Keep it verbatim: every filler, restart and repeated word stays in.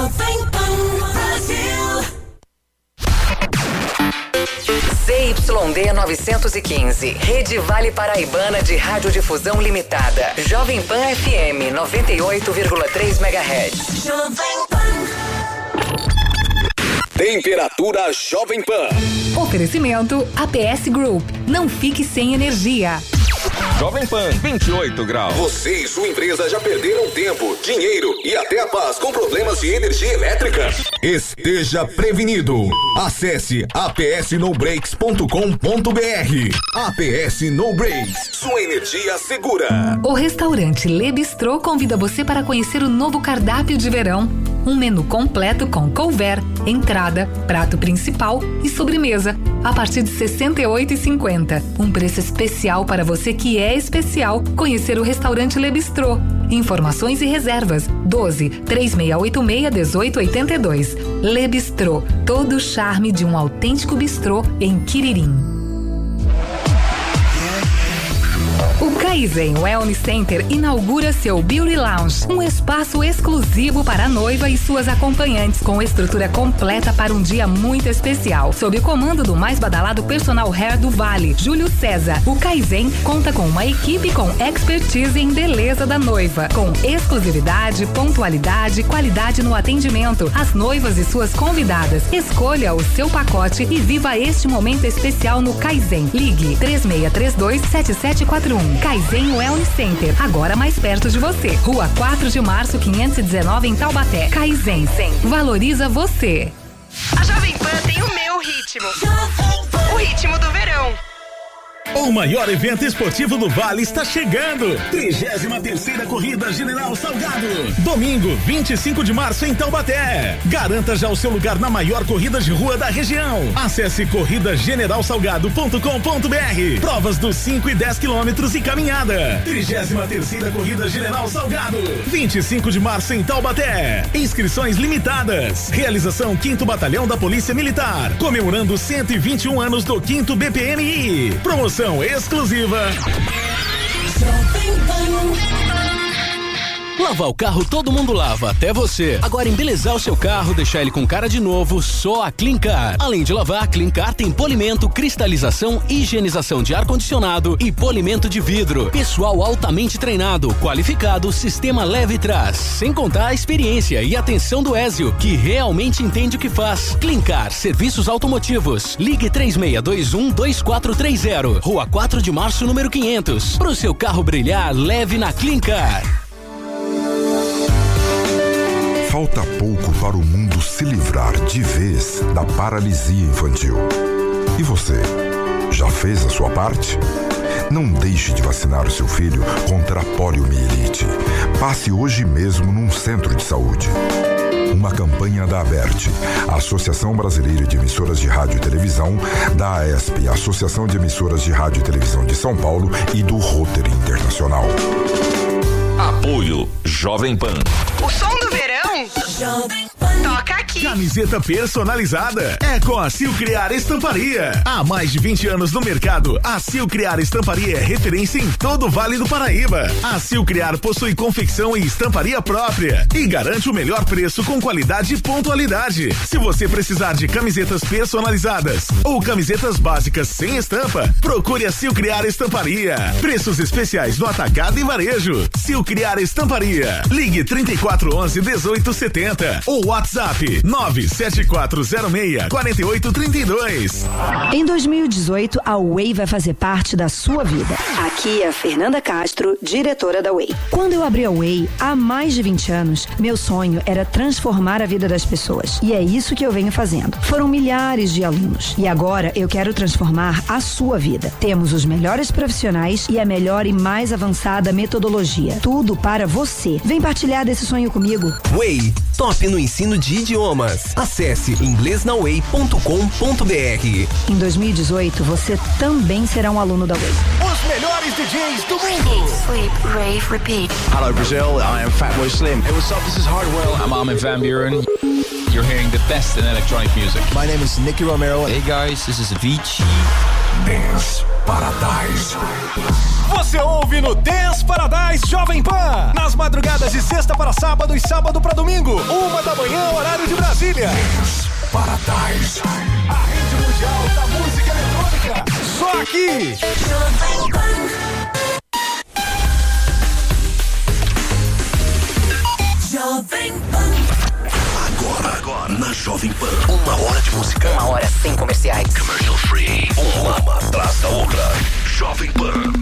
Jovem Pan Brasil. Z Y D novecentos e quinze, Rede Vale Paraibana de Radiodifusão Limitada. Jovem Pan F M noventa e oito vírgula três megahertz. Jovem Pan. Temperatura Jovem Pan. Oferecimento A P S Group. Não fique sem energia. Jovem Pan, vinte e oito graus. Você e sua empresa já perderam tempo, dinheiro e até a paz com problemas de energia elétrica? Esteja prevenido. Acesse a p s no breaks ponto com ponto b r. A P S No Breaks, sua energia segura. O restaurante Le Bistrô convida você para conhecer o novo cardápio de verão. Um menu completo com couvert, entrada, prato principal e sobremesa, a partir de sessenta e oito reais e cinquenta centavos. Um preço especial para você que é especial. Conhecer o restaurante Le Bistrô. Informações e reservas doze, três seis oito seis, dezoito oitenta e dois. Le Bistrô, todo o charme de um autêntico bistrô em Quiririm. O Kaizen Wellness Center inaugura seu Beauty Lounge, um espaço exclusivo para a noiva e suas acompanhantes, com estrutura completa para um dia muito especial. Sob o comando do mais badalado personal hair do Vale, Júlio César, o Kaizen conta com uma equipe com expertise em beleza da noiva, com exclusividade, pontualidade e qualidade no atendimento. As noivas e suas convidadas. Escolha o seu pacote e viva este momento especial no Kaizen. Ligue três seis três dois, sete sete quatro um. Kaizen Wellness Center, agora mais perto de você. Rua quatro de março, quinhentos e dezenove, em Taubaté. Kaizen, valoriza você. A Jovem Pan tem o meu ritmo. O ritmo do verão. O maior evento esportivo do Vale está chegando. trigésima terceira Corrida General Salgado. Domingo, vinte e cinco de março em Taubaté. Garanta já o seu lugar na maior corrida de rua da região. Acesse corrida general salgado ponto com ponto b r. Provas dos cinco e dez quilômetros e caminhada. trigésima terceira Corrida General Salgado. vinte e cinco de março em Taubaté. Inscrições limitadas. Realização quinto Batalhão da Polícia Militar. Comemorando cento e vinte e um anos do quinto B P M I. Promoção exclusiva. Lavar o carro todo mundo lava, até você. Agora embelezar o seu carro, deixar ele com cara de novo, só a Clincar. Além de lavar, a Clincar tem polimento, cristalização, higienização de ar-condicionado e polimento de vidro. Pessoal altamente treinado, qualificado, sistema leve trás. Sem contar a experiência e atenção do Ézio, que realmente entende o que faz. Clincar, serviços automotivos. Ligue três seis dois um, dois quatro três zero. Rua quatro de março, número quinhentos. Pro seu carro brilhar, leve na Clincar. Falta pouco para o mundo se livrar de vez da paralisia infantil. E você, já fez a sua parte? Não deixe de vacinar o seu filho contra a poliomielite. Passe hoje mesmo num centro de saúde. Uma campanha da ABERT, a Associação Brasileira de Emissoras de Rádio e Televisão, da AESP, Associação de Emissoras de Rádio e Televisão de São Paulo e do Rotary Internacional. Apoio Jovem Pan. O som do verão toca aqui. Camiseta personalizada é com a Sil Criar Estamparia. Há mais de vinte anos no mercado, a Sil Criar Estamparia é referência em todo o Vale do Paraíba. A Sil Criar possui confecção e estamparia própria e garante o melhor preço com qualidade e pontualidade. Se você precisar de camisetas personalizadas ou camisetas básicas sem estampa, procure a Sil Criar Estamparia. Preços especiais no atacado e varejo. Sil Criar Estamparia. Ligue trinta e quatro onze, dezoito setenta ou WhatsApp nove sete quatro zero seis, quatro oito três dois. Em dois mil e dezoito, a Way vai fazer parte da sua vida. Aqui é a Fernanda Castro, diretora da Way. Quando eu abri a Way, há mais de vinte anos, meu sonho era transformar a vida das pessoas. E é isso que eu venho fazendo. Foram milhares de alunos. E agora eu quero transformar a sua vida. Temos os melhores profissionais e a melhor e mais avançada metodologia. Tudo para você. Vem partilhar desse sonho comigo. Way, top no ensino de idiomas. Acesse inglês na way ponto com ponto b r. Em dois mil e dezoito, você também será um aluno da Way. Os melhores D Js do mundo. Sleep, rave, repeat. Hello Brazil, I am Fatboy Slim. Hey, what's up? This is Hardwell. I'm Armin van Buuren. You're hearing the best in electronic music. My name is Nicky Romero. Hey guys, this is Avicii. Dance Paradise. Você ouve no Dance Paradise Jovem Pan. Nas madrugadas de sexta para sábado e sábado para domingo. Uma da da manhã, horário de Brasília. Paradise. A rede mundial da música eletrônica. Só aqui. Jovem Pan. Agora, agora, na Jovem Pan. Uma hora de música. Uma hora sem comerciais. Commercial free. Uma atrás da outra. Jovem Pan.